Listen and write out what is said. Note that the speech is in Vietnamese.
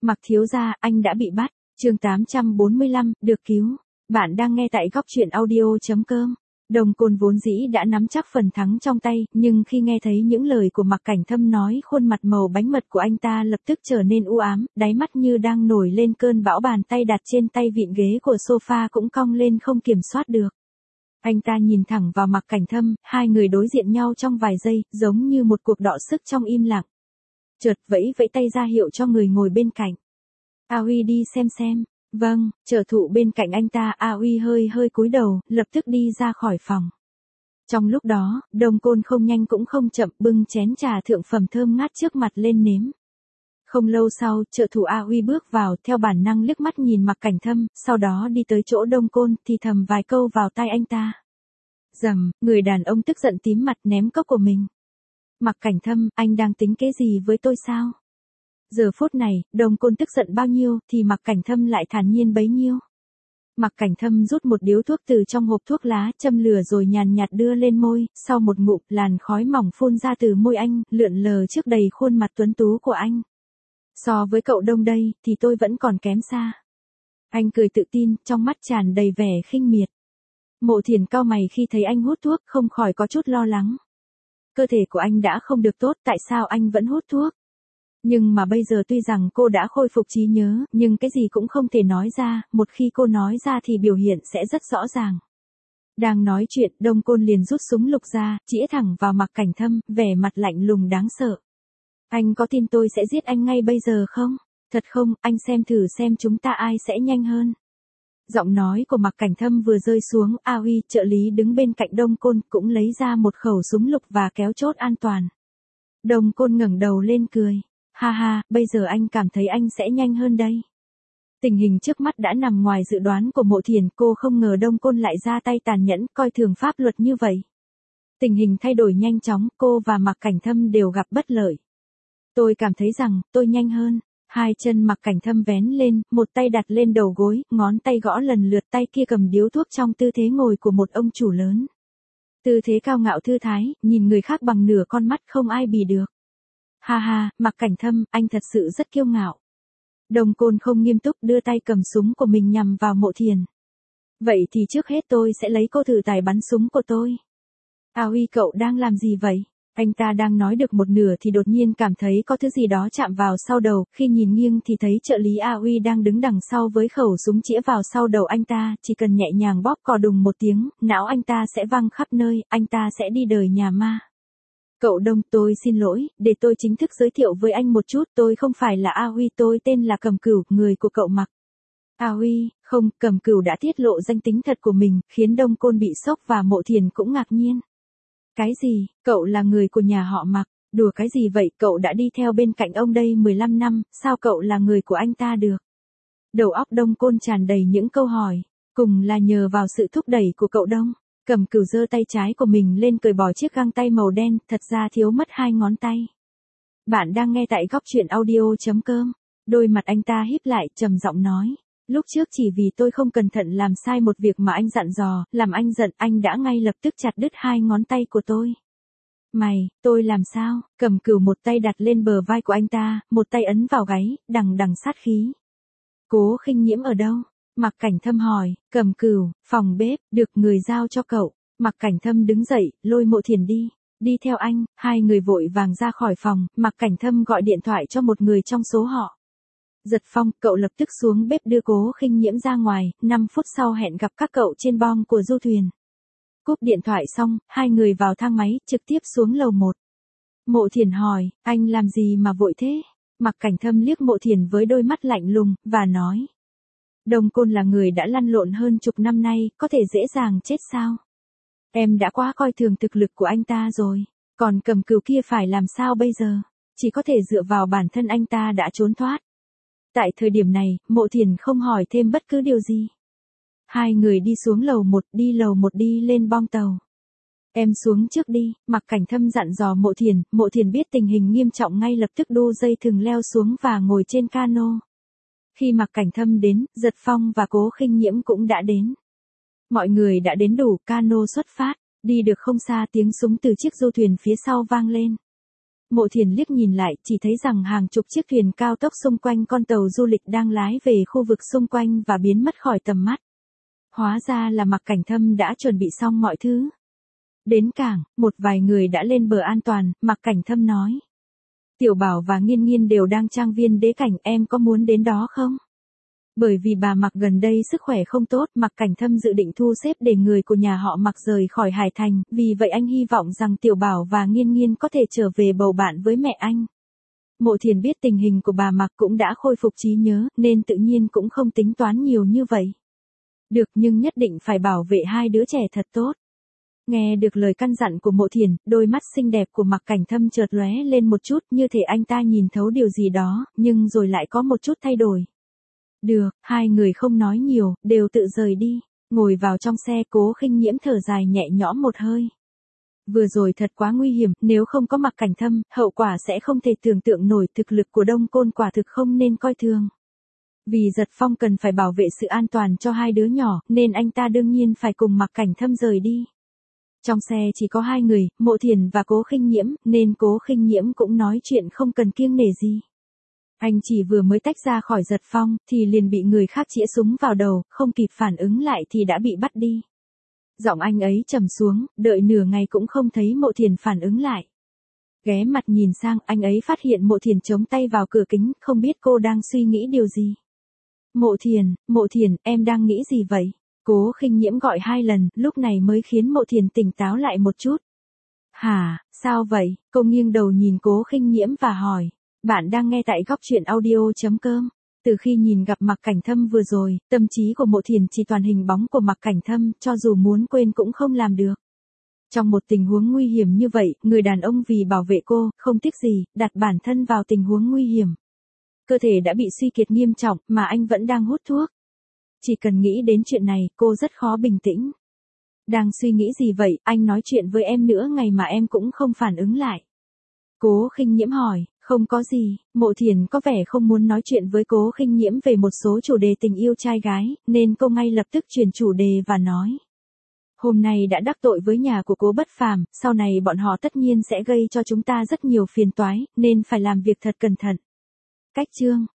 Mặc thiếu gia, anh đã bị bắt. Chương 845, được cứu. Bạn đang nghe tại Góc Truyện Audio.com. Đồng Côn vốn dĩ đã nắm chắc phần thắng trong tay, nhưng khi nghe thấy những lời của Mặc Cảnh Thâm nói, khuôn mặt màu bánh mật của anh ta lập tức trở nên u ám, đáy mắt như đang nổi lên cơn bão, bàn tay đặt trên tay vịn ghế của sofa cũng cong lên không kiểm soát được. Anh ta nhìn thẳng vào Mặc Cảnh Thâm, hai người đối diện nhau trong vài giây, giống như một cuộc đọ sức trong im lặng. Chợt vẫy tay ra hiệu cho người ngồi bên cạnh. A Huy đi xem. Vâng, trợ thủ bên cạnh anh ta, A Huy hơi cúi đầu, lập tức đi ra khỏi phòng. Trong lúc đó, Đồng Côn không nhanh cũng không chậm bưng chén trà thượng phẩm thơm ngát trước mặt lên nếm. Không lâu sau, trợ thủ A Huy bước vào, theo bản năng liếc mắt nhìn Mặc Cảnh Thâm, sau đó đi tới chỗ Đồng Côn, thì thầm vài câu vào tai anh ta. Rầm, người đàn ông tức giận tím mặt ném cốc của mình. Mặc Cảnh Thâm, anh đang tính kế gì với tôi sao? Giờ phút này, Đồng Côn tức giận bao nhiêu, thì Mặc Cảnh Thâm lại thản nhiên bấy nhiêu. Mặc Cảnh Thâm rút một điếu thuốc từ trong hộp thuốc lá, châm lửa rồi nhàn nhạt đưa lên môi, sau một ngụm, làn khói mỏng phun ra từ môi anh, lượn lờ trước đầy khuôn mặt tuấn tú của anh. So với cậu Đông đây, thì tôi vẫn còn kém xa. Anh cười tự tin, trong mắt tràn đầy vẻ khinh miệt. Mộ Thiền cau mày khi thấy anh hút thuốc, không khỏi có chút lo lắng. Cơ thể của anh đã không được tốt, tại sao anh vẫn hút thuốc? Nhưng mà bây giờ tuy rằng cô đã khôi phục trí nhớ, nhưng cái gì cũng không thể nói ra, một khi cô nói ra thì biểu hiện sẽ rất rõ ràng. Đang nói chuyện, Đồng Côn liền rút súng lục ra, chĩa thẳng vào Mặc Cảnh Thâm, vẻ mặt lạnh lùng đáng sợ. Anh có tin tôi sẽ giết anh ngay bây giờ không? Thật không, anh xem thử xem chúng ta ai sẽ nhanh hơn. Giọng nói của Mặc Cảnh Thâm vừa rơi xuống, A Huy, trợ lý đứng bên cạnh Đồng Côn, cũng lấy ra một khẩu súng lục và kéo chốt an toàn. Đồng Côn ngẩng đầu lên cười. Ha ha, bây giờ anh cảm thấy anh sẽ nhanh hơn đây. Tình hình trước mắt đã nằm ngoài dự đoán của Mộ Thiền, cô không ngờ Đồng Côn lại ra tay tàn nhẫn, coi thường pháp luật như vậy. Tình hình thay đổi nhanh chóng, cô và Mặc Cảnh Thâm đều gặp bất lợi. Tôi cảm thấy rằng, tôi nhanh hơn. Hai chân Mặc Cảnh Thâm vén lên, một tay đặt lên đầu gối, ngón tay gõ lần lượt, tay kia cầm điếu thuốc trong tư thế ngồi của một ông chủ lớn. Tư thế cao ngạo thư thái, nhìn người khác bằng nửa con mắt không ai bì được. Ha ha, Mặc Cảnh Thâm, anh thật sự rất kiêu ngạo. Đồng Côn không nghiêm túc đưa tay cầm súng của mình nhằm vào Mộ Thiền. Vậy thì trước hết tôi sẽ lấy cô thử tài bắn súng của tôi. A Huy, cậu đang làm gì vậy? Anh ta đang nói được một nửa thì đột nhiên cảm thấy có thứ gì đó chạm vào sau đầu, khi nhìn nghiêng thì thấy trợ lý A Huy đang đứng đằng sau với khẩu súng chĩa vào sau đầu anh ta, chỉ cần nhẹ nhàng bóp cò đùng một tiếng, não anh ta sẽ văng khắp nơi, anh ta sẽ đi đời nhà ma. Cậu Đông, tôi xin lỗi, để tôi chính thức giới thiệu với anh một chút, tôi không phải là A Huy, tôi tên là Cầm Cửu, người của cậu Mặc. A Huy, không, Cầm Cửu đã tiết lộ danh tính thật của mình, khiến Đồng Côn bị sốc và Mộ Thiền cũng ngạc nhiên. Cái gì, cậu là người của nhà họ Mặc, đùa cái gì vậy, cậu đã đi theo bên cạnh ông đây 15 năm, sao cậu là người của anh ta được? Đầu óc Đồng Côn tràn đầy những câu hỏi, cùng là nhờ vào sự thúc đẩy của cậu Đông. Cầm Cửu giơ tay trái của mình lên cởi bỏ chiếc găng tay màu đen, thật ra thiếu mất 2 ngón tay. Bạn đang nghe tại Góc Truyện Audio.com. Đôi mặt anh ta híp lại, trầm giọng nói. Lúc trước chỉ vì tôi không cẩn thận làm sai một việc mà anh dặn dò, làm anh giận, anh đã ngay lập tức chặt đứt 2 ngón tay của tôi. Mày, tôi làm sao? Cầm Cửu một tay đặt lên bờ vai của anh ta, một tay ấn vào gáy, đằng sát khí. Cố Khinh Nhiễm ở đâu? Mặc Cảnh Thâm hỏi. Cầm Cửu, phòng bếp, được người giao cho cậu. Mặc Cảnh Thâm đứng dậy, lôi Mộ Thiền đi theo anh. Hai người vội vàng ra khỏi phòng, Mặc Cảnh Thâm gọi điện thoại cho một người trong số họ. Giật Phong, cậu lập tức xuống bếp đưa Cố Khinh Nhiễm ra ngoài, 5 phút sau hẹn gặp các cậu trên bong của du thuyền. Cúp điện thoại xong, hai người vào thang máy, trực tiếp xuống lầu 1. Mộ Thiền hỏi, anh làm gì mà vội thế? Mặc Cảnh Thâm liếc Mộ Thiền với đôi mắt lạnh lùng, và nói. Đồng Côn là người đã lăn lộn hơn chục năm nay, có thể dễ dàng chết sao? Em đã quá coi thường thực lực của anh ta rồi. Còn Cầm Cửu kia phải làm sao bây giờ? Chỉ có thể dựa vào bản thân anh ta đã trốn thoát. Tại thời điểm này, Mộ Thiền không hỏi thêm bất cứ điều gì. Hai người đi xuống lầu 1, đi lên bong tàu. Em xuống trước đi, Mặc Cảnh Thâm dặn dò Mộ Thiền biết tình hình nghiêm trọng ngay lập tức đu dây thừng leo xuống và ngồi trên cano. Khi Mặc Cảnh Thâm đến, Giật Phong và Cố Khinh Nhiễm cũng đã đến. Mọi người đã đến đủ, cano xuất phát, đi được không xa tiếng súng từ chiếc du thuyền phía sau vang lên. Mộ Thiền liếc nhìn lại, chỉ thấy rằng hàng chục chiếc thuyền cao tốc xung quanh con tàu du lịch đang lái về khu vực xung quanh và biến mất khỏi tầm mắt. Hóa ra là Mạc Cảnh Thâm đã chuẩn bị xong mọi thứ. Đến cảng, một vài người đã lên bờ an toàn, Mạc Cảnh Thâm nói. Tiểu Bảo và Nghiên Nghiên đều đang trang viên Đế Cảnh, em có muốn đến đó không? Bởi vì bà Mạc gần đây sức khỏe không tốt, Mạc Cảnh Thâm dự định thu xếp để người của nhà họ Mạc rời khỏi Hải Thành, vì vậy anh hy vọng rằng Tiểu Bảo và Nghiên Nghiên có thể trở về bầu bạn với mẹ anh. Mộ Thiền biết tình hình của bà Mạc cũng đã khôi phục trí nhớ, nên tự nhiên cũng không tính toán nhiều như vậy. Được, nhưng nhất định phải bảo vệ hai đứa trẻ thật tốt. Nghe được lời căn dặn của Mộ Thiền, đôi mắt xinh đẹp của Mạc Cảnh Thâm chợt lóe lên một chút, như thể anh ta nhìn thấu điều gì đó, nhưng rồi lại có một chút thay đổi. Được, hai người không nói nhiều, đều tự rời đi. Ngồi vào trong xe, Cố Khinh Nhiễm thở dài nhẹ nhõm một hơi. Vừa rồi thật quá nguy hiểm, nếu không có Mạc Cảnh Thâm, hậu quả sẽ không thể tưởng tượng nổi, thực lực của Đông Côn quả thực không nên coi thường. Vì Giật Phong cần phải bảo vệ sự an toàn cho hai đứa nhỏ, nên anh ta đương nhiên phải cùng Mạc Cảnh Thâm rời đi. Trong xe chỉ có hai người, Mộ Thiền và Cố Khinh Nhiễm, nên Cố Khinh Nhiễm cũng nói chuyện không cần kiêng nể gì. Anh chỉ vừa mới tách ra khỏi Giật Phong, thì liền bị người khác chĩa súng vào đầu, không kịp phản ứng lại thì đã bị bắt đi. Giọng anh ấy trầm xuống, đợi nửa ngày cũng không thấy Mộ Thiền phản ứng lại. Ghé mặt nhìn sang, anh ấy phát hiện Mộ Thiền chống tay vào cửa kính, không biết cô đang suy nghĩ điều gì. Mộ Thiền, em đang nghĩ gì vậy? Cố Khinh Nhiễm gọi 2 lần, lúc này mới khiến Mộ Thiền tỉnh táo lại một chút. Hả, sao vậy? Cô nghiêng đầu nhìn Cố Khinh Nhiễm và hỏi. Bạn đang nghe tại góc truyện audio.com. Từ khi nhìn gặp Mạc Cảnh Thâm vừa rồi, tâm trí của Mộ Thiền chỉ toàn hình bóng của Mạc Cảnh Thâm, cho dù muốn quên cũng không làm được. Trong một tình huống nguy hiểm như vậy, người đàn ông vì bảo vệ cô, không tiếc gì, đặt bản thân vào tình huống nguy hiểm. Cơ thể đã bị suy kiệt nghiêm trọng, mà anh vẫn đang hút thuốc. Chỉ cần nghĩ đến chuyện này, cô rất khó bình tĩnh. Đang suy nghĩ gì vậy, anh nói chuyện với em nửa ngày mà em cũng không phản ứng lại. Cố Khinh Nhiễm hỏi, không có gì, Mộ Thiền có vẻ không muốn nói chuyện với Cố Khinh Nhiễm về một số chủ đề tình yêu trai gái, nên cô ngay lập tức chuyển chủ đề và nói. Hôm nay đã đắc tội với nhà của Cố Bất Phàm, sau này bọn họ tất nhiên sẽ gây cho chúng ta rất nhiều phiền toái, nên phải làm việc thật cẩn thận. Cách chương